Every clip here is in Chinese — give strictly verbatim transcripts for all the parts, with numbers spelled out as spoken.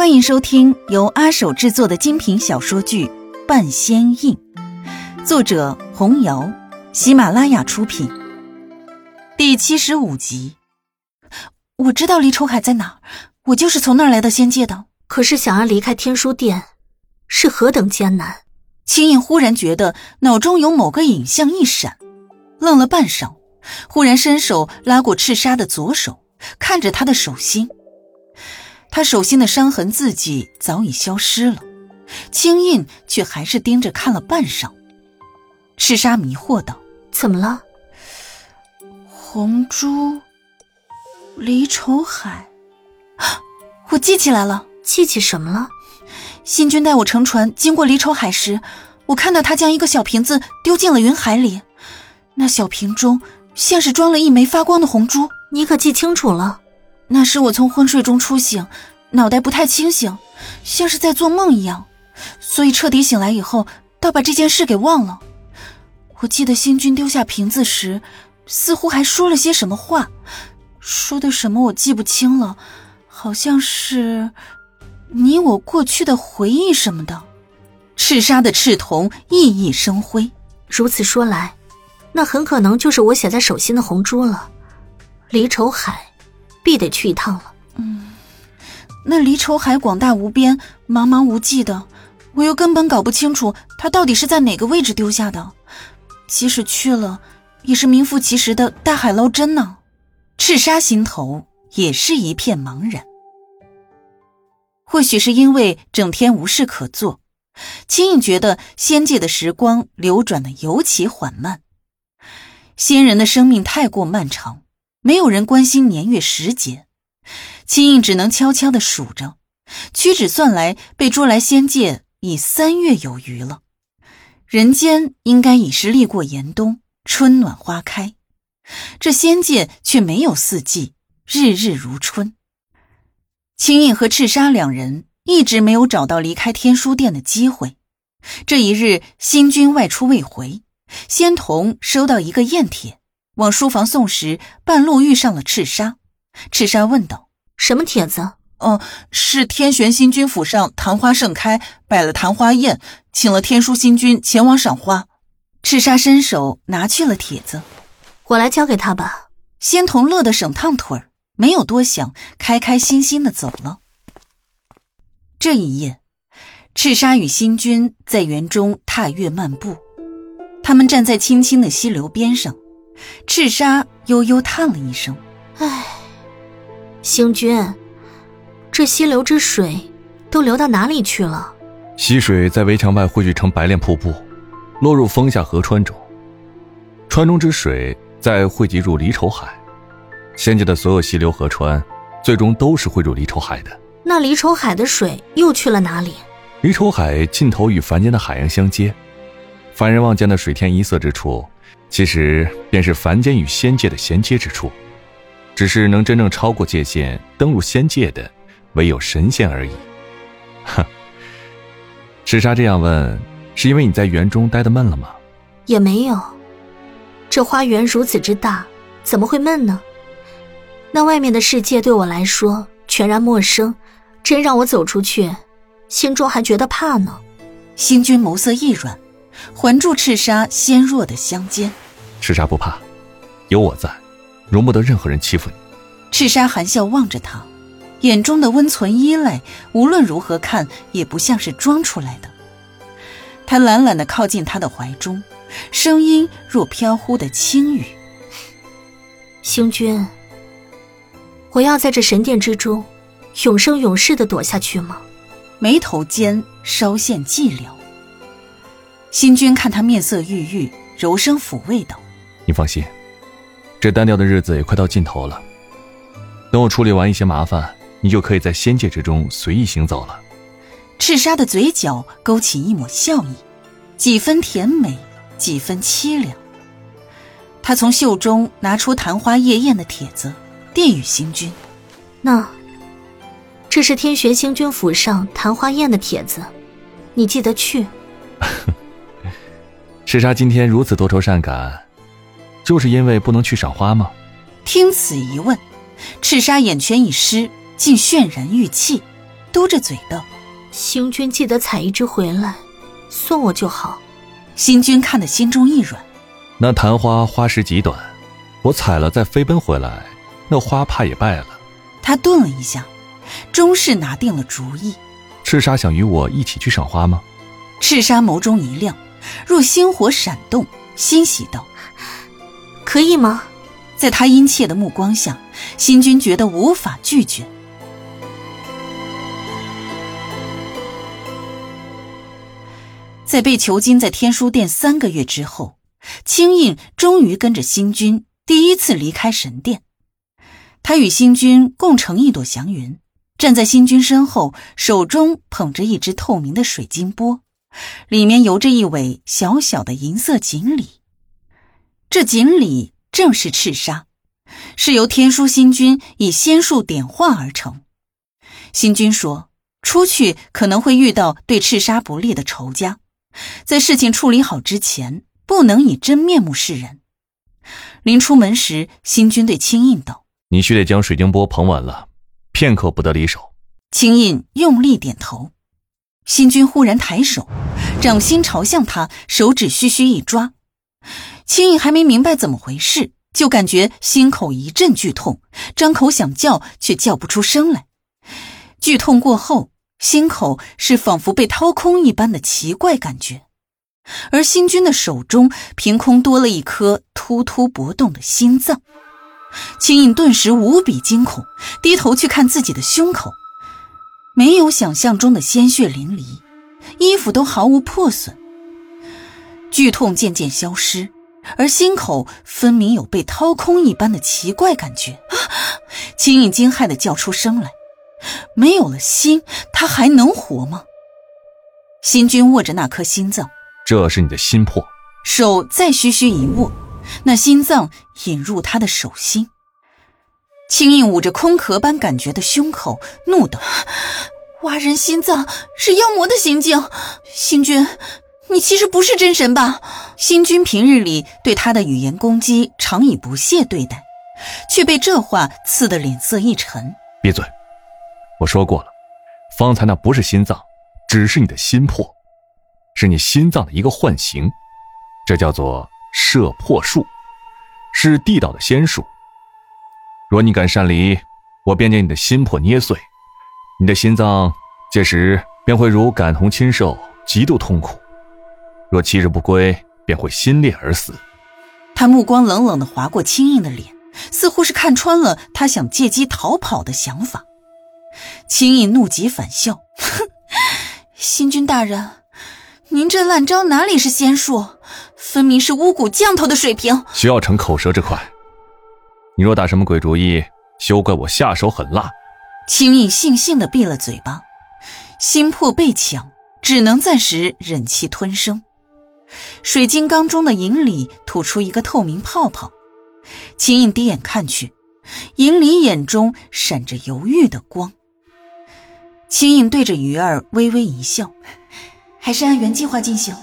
欢迎收听由阿守制作的精品小说剧《半仙印》，作者红瑶，喜马拉雅出品。第七十五集。我知道离愁海在哪儿，我就是从那儿来到仙界的。 可是想要离开天书殿，是何等艰难。 青印忽然觉得脑中有某个影像一闪，愣了半晌，忽然伸手拉过赤沙的左手，看着他的手心。他手心的伤痕字迹早已消失了，青印却还是盯着看了半晌。赤沙迷惑道： 怎么了？ 红珠，离愁海，我记起来了。 记起什么了？ 新君带我乘船经过离愁海时，我看到他将一个小瓶子丢进了云海里，那小瓶中像是装了一枚发光的红珠。 你可记清楚了？ 那时我从昏睡中初醒，脑袋不太清醒，像是在做梦一样，所以彻底醒来以后倒把这件事给忘了。我记得新君丢下瓶子时似乎还说了些什么话，说的什么我记不清了，好像是你我过去的回忆什么的。赤沙的赤瞳熠熠生辉。 如此说来，那很可能就是我写在手心的红珠了。离愁海必得去一趟了。 嗯，那离愁海广大无边，茫茫无际的，我又根本搞不清楚它到底是在哪个位置丢下的。即使去了，也是名副其实的大海捞针呢。赤沙心头也是一片茫然。或许是因为整天无事可做，青印觉得仙界的时光流转的尤其缓慢。仙人的生命太过漫长，没有人关心年月时节，青印只能悄悄地数着，屈指算来，被捉来仙界已三月有余了。人间应该已是历过严冬，春暖花开，这仙界却没有四季，日日如春。青印和赤沙两人一直没有找到离开天书殿的机会。这一日，新君外出未回，仙童收到一个燕帖，往书房送时，半路遇上了赤沙。赤沙问道： 什么帖子？ 哦，是天玄星君府上昙花盛开，摆了昙花宴，请了天书星君前往赏花。赤沙伸手拿去了帖子。 我来交给他吧。 仙童乐得省烫腿儿，没有多想，开开心心地走了。这一夜，赤沙与星君在园中踏月漫步，他们站在清清的溪流边上，赤沙悠悠叹了一声： 唉，星君，这溪流之水都流到哪里去了？ 溪水在围墙外汇聚成白练瀑布，落入风下河川中，川中之水再汇集入离愁海。仙界的所有溪流河川最终都是汇入离愁海的。 那离愁海的水又去了哪里？ 离愁海尽头与凡间的海洋相接，凡人望见的水天一色之处，其实便是凡间与仙界的衔接之处，只是能真正超过界限登入仙界的唯有神仙而已。哼，赤沙这样问，是因为你在园中待得闷了吗？ 也没有，这花园如此之大，怎么会闷呢？那外面的世界对我来说全然陌生，真让我走出去，心中还觉得怕呢。 星君眸色一软，环住赤沙纤弱的香肩。 赤沙不怕，有我在，容不得任何人欺负你。 赤沙含笑望着他，眼中的温存依赖，无论如何看也不像是装出来的。他懒懒地靠近他的怀中，声音若飘忽的轻语： 星君，我要在这神殿之中永生永世地躲下去吗？ 眉头间稍现寂寥。星君看他面色郁郁，柔声抚慰道： 你放心，这单调的日子也快到尽头了，等我处理完一些麻烦，你就可以在仙界之中随意行走了。 赤沙的嘴角勾起一抹笑意，几分甜美，几分凄凉。他从袖中拿出昙花夜宴的帖子，递与星君。 那这是天玄星君府上昙花宴的帖子，你记得去。 赤沙今天如此多愁善感，就是因为不能去赏花吗？ 听此一问，赤沙眼圈一湿，竟泫然欲泣。 嘟着嘴道： 星君记得采一只回来送我就好。 星君看得心中一软， 那昙花花时极短，我采了再飞奔回来，那花怕也败了。 他顿了一下，终是拿定了主意。 赤沙想与我一起去赏花吗？ 赤沙眸中一亮，若星火闪动，欣喜道： 可以吗？ 在他殷切的目光下，星君觉得无法拒绝。在被囚禁在天书殿三个月之后，青印终于跟着星君第一次离开神殿。他与星君共乘一朵祥云，站在星君身后，手中捧着一只透明的水晶钵，里面游着一尾小小的银色锦鲤。这锦鲤正是赤沙，是由天书星君以仙术点化而成。星君说，出去可能会遇到对赤沙不利的仇家，在事情处理好之前，不能以真面目示人。临出门时，星君对青印道： 你须得将水晶钵捧稳了，片刻不得离手。 青印用力点头。星君忽然抬手，掌心朝向他，手指虚虚一抓。青印还没明白怎么回事，就感觉心口一阵剧痛，张口想叫却叫不出声来。剧痛过后，心口是仿佛被掏空一般的奇怪感觉，而星君的手中凭空多了一颗突突搏动的心脏。青印顿时无比惊恐，低头去看自己的胸口，没有想象中的鲜血淋漓，衣服都毫无破损。剧痛渐渐消失，而心口分明有被掏空一般的奇怪感觉。啊！青印惊骇地叫出声来，没有了心，他还能活吗？星君握着那颗心脏， 这是你的心魄。 手再虚虚一握，那心脏引入他的手心。青印捂着空壳般感觉的胸口，怒道：挖人心脏是妖魔的行径，星君，你其实不是真神吧？星君平日里对他的语言攻击常以不屑对待，却被这话刺得脸色一沉。 闭嘴！我说过了，方才那不是心脏，只是你的心魄，是你心脏的一个幻形，这叫做摄魄术，是地道的仙术。若你敢擅离，我便将你的心魄捏碎，你的心脏届时便会如感同亲受，极度痛苦。若七日不归，便会心裂而死。 他目光冷冷地划过青印的脸，似乎是看穿了他想借机逃跑的想法。青印怒极反笑：哼，星君大人，您这烂招哪里是仙术，分明是巫蛊降头的水平。 徐耀成口舌之快，你若打什么鬼主意，休怪我下手狠辣。 青印悻悻地闭了嘴巴，心魄被抢，只能暂时忍气吞声。水晶缸中的银鲤吐出一个透明泡泡，青印低眼看去，银鲤眼中闪着犹豫的光。青印对着鱼儿微微一笑，还是按原计划进行。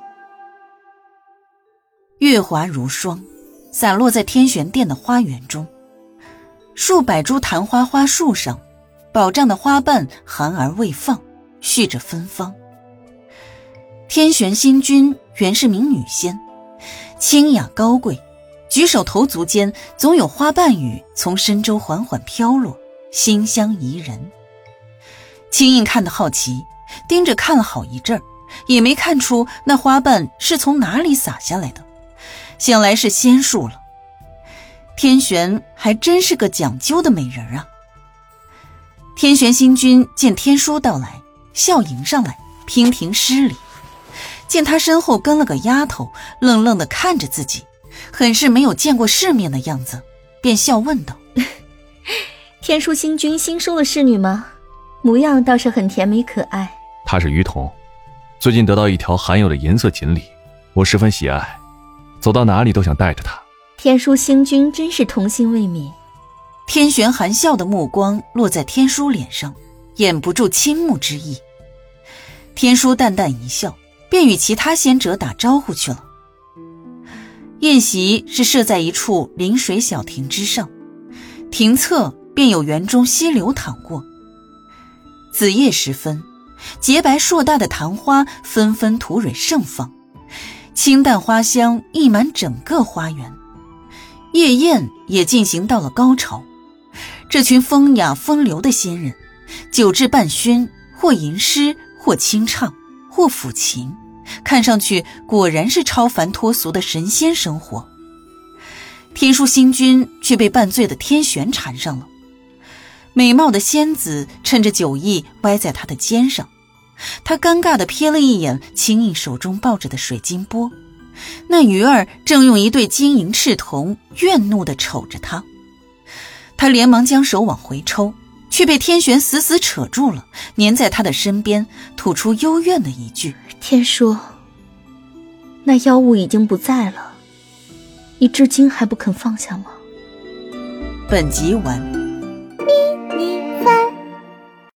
月华如霜，洒落在天玄殿的花园中。数百株昙花花树上，饱胀的花瓣含而未放，蓄着芬芳。天玄星君原是名女仙，清雅高贵，举手投足间总有花瓣雨从深州缓缓飘落，馨香宜人。青印看得好奇，盯着看了好一阵儿，也没看出那花瓣是从哪里洒下来的，想来是仙术了。天玄还真是个讲究的美人啊。天玄星君见天书到来，笑迎上来，频频施礼。见他身后跟了个丫头，愣愣地看着自己，很是没有见过世面的样子，便笑问道： 天书星君新收了侍女吗？模样倒是很甜美可爱。 她是于童，最近得到一条罕有的银色锦鲤，我十分喜爱，走到哪里都想带着她。 天书星君真是童心未泯。 天玄含笑的目光落在天书脸上，掩不住倾慕之意。天书淡淡一笑，便与其他仙者打招呼去了。宴席是设在一处临水小亭之上，亭侧便有园中溪流淌过。 子夜时分，洁白硕大的昙花纷纷吐蕊盛放，清淡花香溢满整个花园。夜宴也进行到了高潮，这群风雅风流的仙人，酒至半醺，或吟诗，或清唱，或抚琴，看上去果然是超凡脱俗的神仙生活。天书星君却被半醉的天玄缠上了，美貌的仙子趁着酒意歪在他的肩上，他尴尬地瞥了一眼轻盈手中抱着的水晶钵，那鱼儿正用一对晶莹赤瞳怨怒地瞅着他。他连忙将手往回抽，却被天玄死死扯住了，粘在他的身边，吐出幽怨的一句： 天书，那妖物已经不在了，你至今还不肯放下吗？ 本集完。